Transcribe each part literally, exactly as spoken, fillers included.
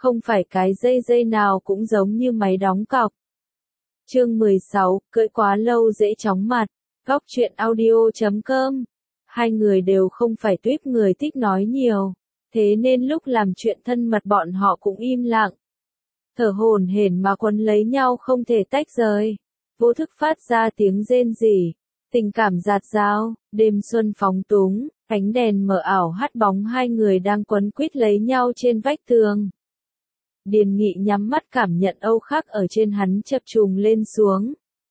không phải cái dây dây nào cũng giống như máy đóng cọc. Chương mười sáu, cưỡi quá lâu dễ chóng mặt, góc truyện audio chấm com. Hai người đều không phải tuýp người thích nói nhiều, thế nên lúc làm chuyện thân mật bọn họ cũng im lặng. Thở hổn hển mà quấn lấy nhau không thể tách rời, vô thức phát ra tiếng rên rỉ, tình cảm dạt dào, đêm xuân phóng túng, ánh đèn mờ ảo hắt bóng hai người đang quấn quýt lấy nhau trên vách tường. Điền Nghị nhắm mắt cảm nhận âu khắc ở trên hắn chập trùng lên xuống.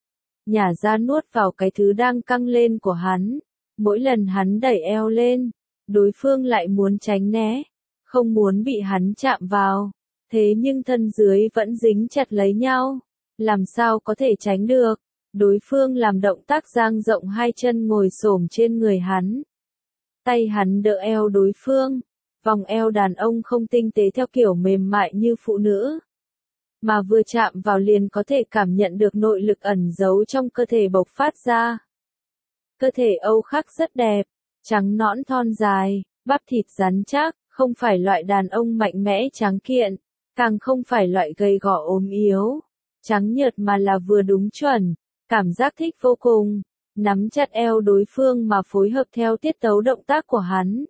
Nhả ra nuốt vào cái thứ đang căng lên của hắn. Mỗi lần hắn đẩy eo lên, đối phương lại muốn tránh né, không muốn bị hắn chạm vào. Thế nhưng thân dưới vẫn dính chặt lấy nhau. Làm sao có thể tránh được? Đối phương làm động tác dang rộng hai chân ngồi xổm trên người hắn. Tay hắn đỡ eo đối phương. Vòng eo đàn ông không tinh tế theo kiểu mềm mại như phụ nữ. Mà vừa chạm vào liền có thể cảm nhận được nội lực ẩn giấu trong cơ thể bộc phát ra. Cơ thể Âu Khắc rất đẹp, trắng nõn thon dài, bắp thịt rắn chắc, không phải loại đàn ông mạnh mẽ tráng kiện, càng không phải loại gầy gò ốm yếu, trắng nhợt mà là vừa đúng chuẩn, cảm giác thích vô cùng, nắm chặt eo đối phương mà phối hợp theo tiết tấu động tác của hắn.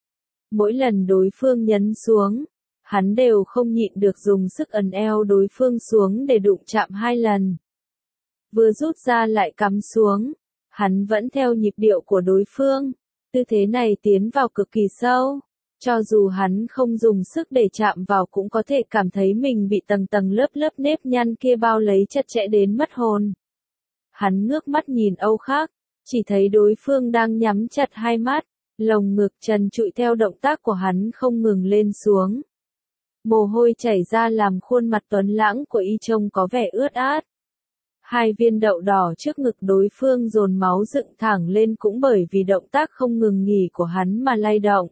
Mỗi lần đối phương nhấn xuống, hắn đều không nhịn được dùng sức ấn eo đối phương xuống để đụng chạm hai lần. Vừa rút ra lại cắm xuống, hắn vẫn theo nhịp điệu của đối phương, tư thế này tiến vào cực kỳ sâu, cho dù hắn không dùng sức để chạm vào cũng có thể cảm thấy mình bị tầng tầng lớp lớp nếp nhăn kia bao lấy chặt chẽ đến mất hồn. Hắn ngước mắt nhìn Âu Khắc, chỉ thấy đối phương đang nhắm chặt hai mắt, lồng ngực trần trụi theo động tác của hắn không ngừng lên xuống. Mồ hôi chảy ra làm khuôn mặt tuấn lãng của y trông có vẻ ướt át. Hai viên đậu đỏ trước ngực đối phương dồn máu dựng thẳng lên cũng bởi vì động tác không ngừng nghỉ của hắn mà lay động.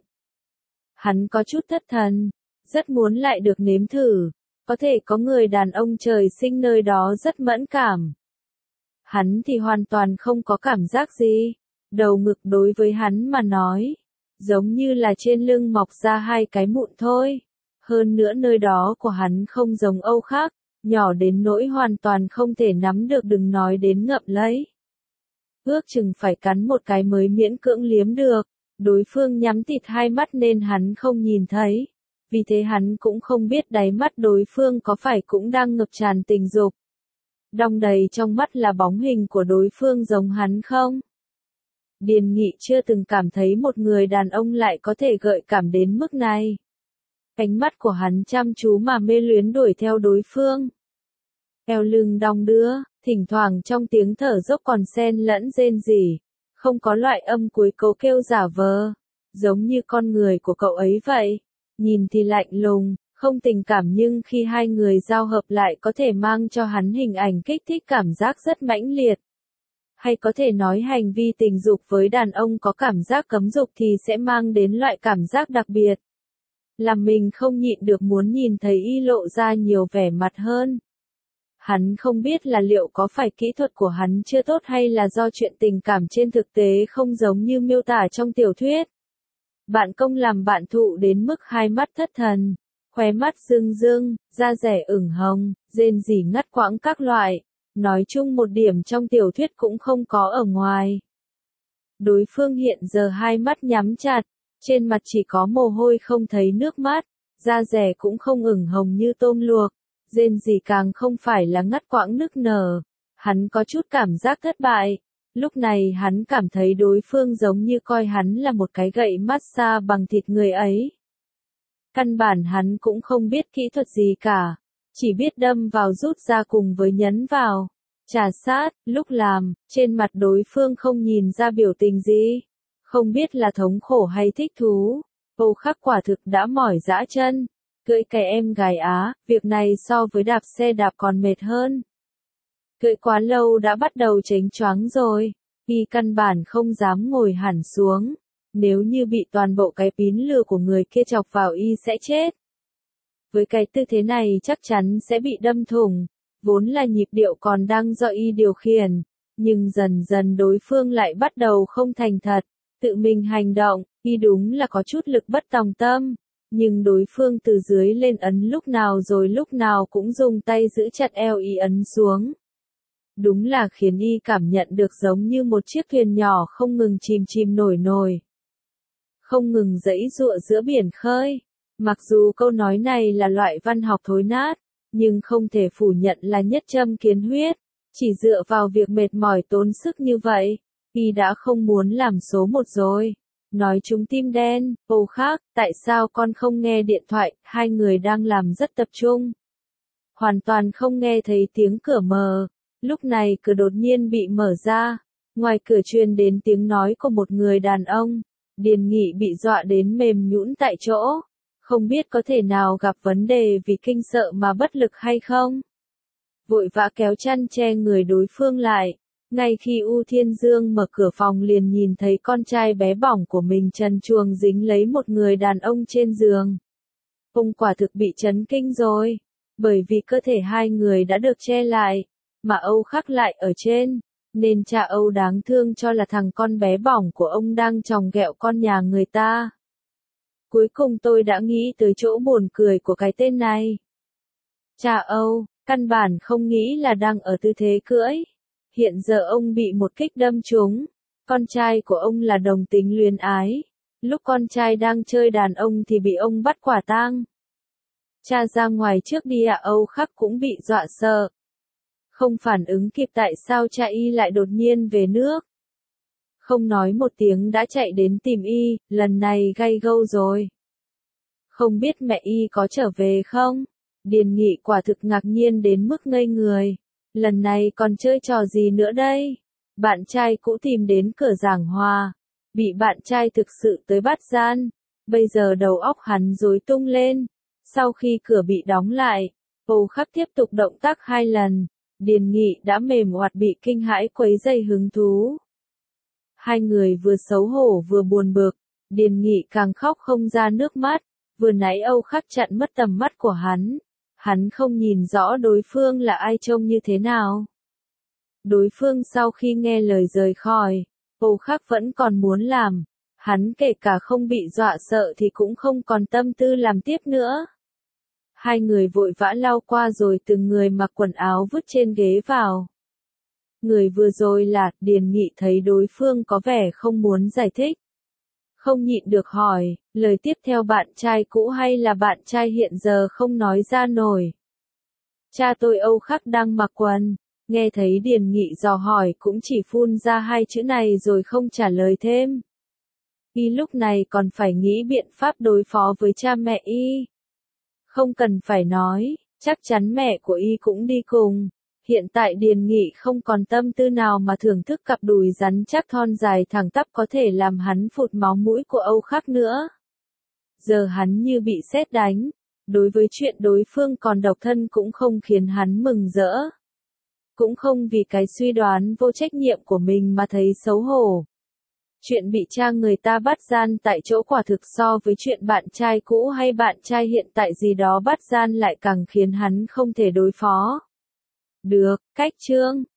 Hắn có chút thất thần, rất muốn lại được nếm thử, có thể có người đàn ông trời sinh nơi đó rất mẫn cảm. Hắn thì hoàn toàn không có cảm giác gì, đầu ngực đối với hắn mà nói, giống như là trên lưng mọc ra hai cái mụn thôi. Hơn nữa nơi đó của hắn không giống Âu Khắc, nhỏ đến nỗi hoàn toàn không thể nắm được đừng nói đến ngậm lấy. Ước chừng phải cắn một cái mới miễn cưỡng liếm được, đối phương nhắm tịt hai mắt nên hắn không nhìn thấy, vì thế hắn cũng không biết đáy mắt đối phương có phải cũng đang ngập tràn tình dục. Đong đầy trong mắt là bóng hình của đối phương giống hắn không? Điền Nghị chưa từng cảm thấy một người đàn ông lại có thể gợi cảm đến mức này. Ánh mắt của hắn chăm chú mà mê luyến đuổi theo đối phương. Eo lưng đong đưa, thỉnh thoảng trong tiếng thở dốc còn xen lẫn rên rỉ, không có loại âm cuối cấu kêu giả vờ, giống như con người của cậu ấy vậy, nhìn thì lạnh lùng, không tình cảm nhưng khi hai người giao hợp lại có thể mang cho hắn hình ảnh kích thích cảm giác rất mãnh liệt. Hay có thể nói hành vi tình dục với đàn ông có cảm giác cấm dục thì sẽ mang đến loại cảm giác đặc biệt. Làm mình không nhịn được muốn nhìn thấy y lộ ra nhiều vẻ mặt hơn. Hắn không biết là liệu có phải kỹ thuật của hắn chưa tốt hay là do chuyện tình cảm trên thực tế không giống như miêu tả trong tiểu thuyết. Bạn công làm bạn thụ đến mức hai mắt thất thần, khóe mắt rưng rưng, da rẻ ửng hồng, rên rỉ ngắt quãng các loại. Nói chung một điểm trong tiểu thuyết cũng không có ở ngoài. Đối phương hiện giờ hai mắt nhắm chặt, trên mặt chỉ có mồ hôi không thấy nước mắt, da rẻ cũng không ửng hồng như tôm luộc, rên rỉ càng không phải là ngắt quãng nức nở. Hắn có chút cảm giác thất bại, lúc này hắn cảm thấy đối phương giống như coi hắn là một cái gậy massage bằng thịt người ấy. Căn bản hắn cũng không biết kỹ thuật gì cả, chỉ biết đâm vào rút ra cùng với nhấn vào, trà sát, lúc làm, trên mặt đối phương không nhìn ra biểu tình gì. Không biết là thống khổ hay thích thú, Âu Khắc quả thực đã mỏi dã chân, cưỡi cái em gái Á, việc này so với đạp xe đạp còn mệt hơn. Cưỡi quá lâu đã bắt đầu chếnh choáng rồi, y căn bản không dám ngồi hẳn xuống, nếu như bị toàn bộ cái pín lừa của người kia chọc vào y sẽ chết. Với cái tư thế này chắc chắn sẽ bị đâm thủng, vốn là nhịp điệu còn đang do y điều khiển, nhưng dần dần đối phương lại bắt đầu không thành thật. Tự mình hành động, y đúng là có chút lực bất tòng tâm, nhưng đối phương từ dưới lên ấn lúc nào rồi lúc nào cũng dùng tay giữ chặt eo y ấn xuống. Đúng là khiến y cảm nhận được giống như một chiếc thuyền nhỏ không ngừng chìm chìm nổi nổi. Không ngừng giãy giụa giữa biển khơi. Mặc dù câu nói này là loại văn học thối nát, nhưng không thể phủ nhận là nhất châm kiến huyết. Chỉ dựa vào việc mệt mỏi tốn sức như vậy, y đã không muốn làm số một rồi. Nói chúng tim đen, Âu Khắc, tại sao con không nghe điện thoại, hai người đang làm rất tập trung. Hoàn toàn không nghe thấy tiếng cửa mở. Lúc này cửa đột nhiên bị mở ra. Ngoài cửa truyền đến tiếng nói của một người đàn ông. Điền Nghị bị dọa đến mềm nhũn tại chỗ. Không biết có thể nào gặp vấn đề vì kinh sợ mà bất lực hay không. Vội vã kéo chăn che người đối phương lại. Ngay khi U Thiên Dương mở cửa phòng liền nhìn thấy con trai bé bỏng của mình trần truồng dính lấy một người đàn ông trên giường. Ông quả thực bị chấn kinh rồi. Bởi vì cơ thể hai người đã được che lại. Mà Âu Khắc lại ở trên. Nên cha Âu đáng thương cho là thằng con bé bỏng của ông đang chòng ghẹo con nhà người ta. Cuối cùng tôi đã nghĩ tới chỗ buồn cười của cái tên này. Cha Âu, căn bản không nghĩ là đang ở tư thế cưỡi. Hiện giờ ông bị một kích đâm trúng. Con trai của ông là đồng tính luyến ái. Lúc con trai đang chơi đàn ông thì bị ông bắt quả tang. Cha ra ngoài trước đi ạ. Âu Khắc cũng bị dọa sợ. Không phản ứng kịp tại sao cha y lại đột nhiên về nước. Không nói một tiếng đã chạy đến tìm y, lần này gay gâu rồi. Không biết mẹ y có trở về không? Điền Nghị quả thực ngạc nhiên đến mức ngây người. Lần này còn chơi trò gì nữa đây? Bạn trai cũ tìm đến cửa giảng hòa. Bị bạn trai thực sự tới bắt gian. Bây giờ đầu óc hắn rối tung lên. Sau khi cửa bị đóng lại, Âu Khắc tiếp tục động tác hai lần. Điền Nghị đã mềm oặt bị kinh hãi quấy dày hứng thú. Hai người vừa xấu hổ vừa buồn bực. Điền Nghị càng khóc không ra nước mắt. Vừa nãy Âu Khắc chặn mất tầm mắt của hắn. Hắn không nhìn rõ đối phương là ai trông như thế nào. Đối phương sau khi nghe lời rời khỏi, Âu Khắc vẫn còn muốn làm. Hắn kể cả không bị dọa sợ thì cũng không còn tâm tư làm tiếp nữa. Hai người vội vã lao qua rồi từng người mặc quần áo vứt trên ghế vào. Người vừa rồi là, Điền Nghị thấy đối phương có vẻ không muốn giải thích. Không nhịn được hỏi, lời tiếp theo bạn trai cũ hay là bạn trai hiện giờ không nói ra nổi. Cha tôi Âu Khắc đang mặc quần, nghe thấy Điền Nghị dò hỏi cũng chỉ phun ra hai chữ này rồi không trả lời thêm. Y lúc này còn phải nghĩ biện pháp đối phó với cha mẹ y. Không cần phải nói, chắc chắn mẹ của y cũng đi cùng. Hiện tại Điền Nghị không còn tâm tư nào mà thưởng thức cặp đùi rắn chắc thon dài thẳng tắp có thể làm hắn phụt máu mũi của Âu Khắc nữa. Giờ hắn như bị sét đánh. Đối với chuyện đối phương còn độc thân cũng không khiến hắn mừng rỡ. Cũng không vì cái suy đoán vô trách nhiệm của mình mà thấy xấu hổ. Chuyện bị cha người ta bắt gian tại chỗ quả thực so với chuyện bạn trai cũ hay bạn trai hiện tại gì đó bắt gian lại càng khiến hắn không thể đối phó. Được, cách chương.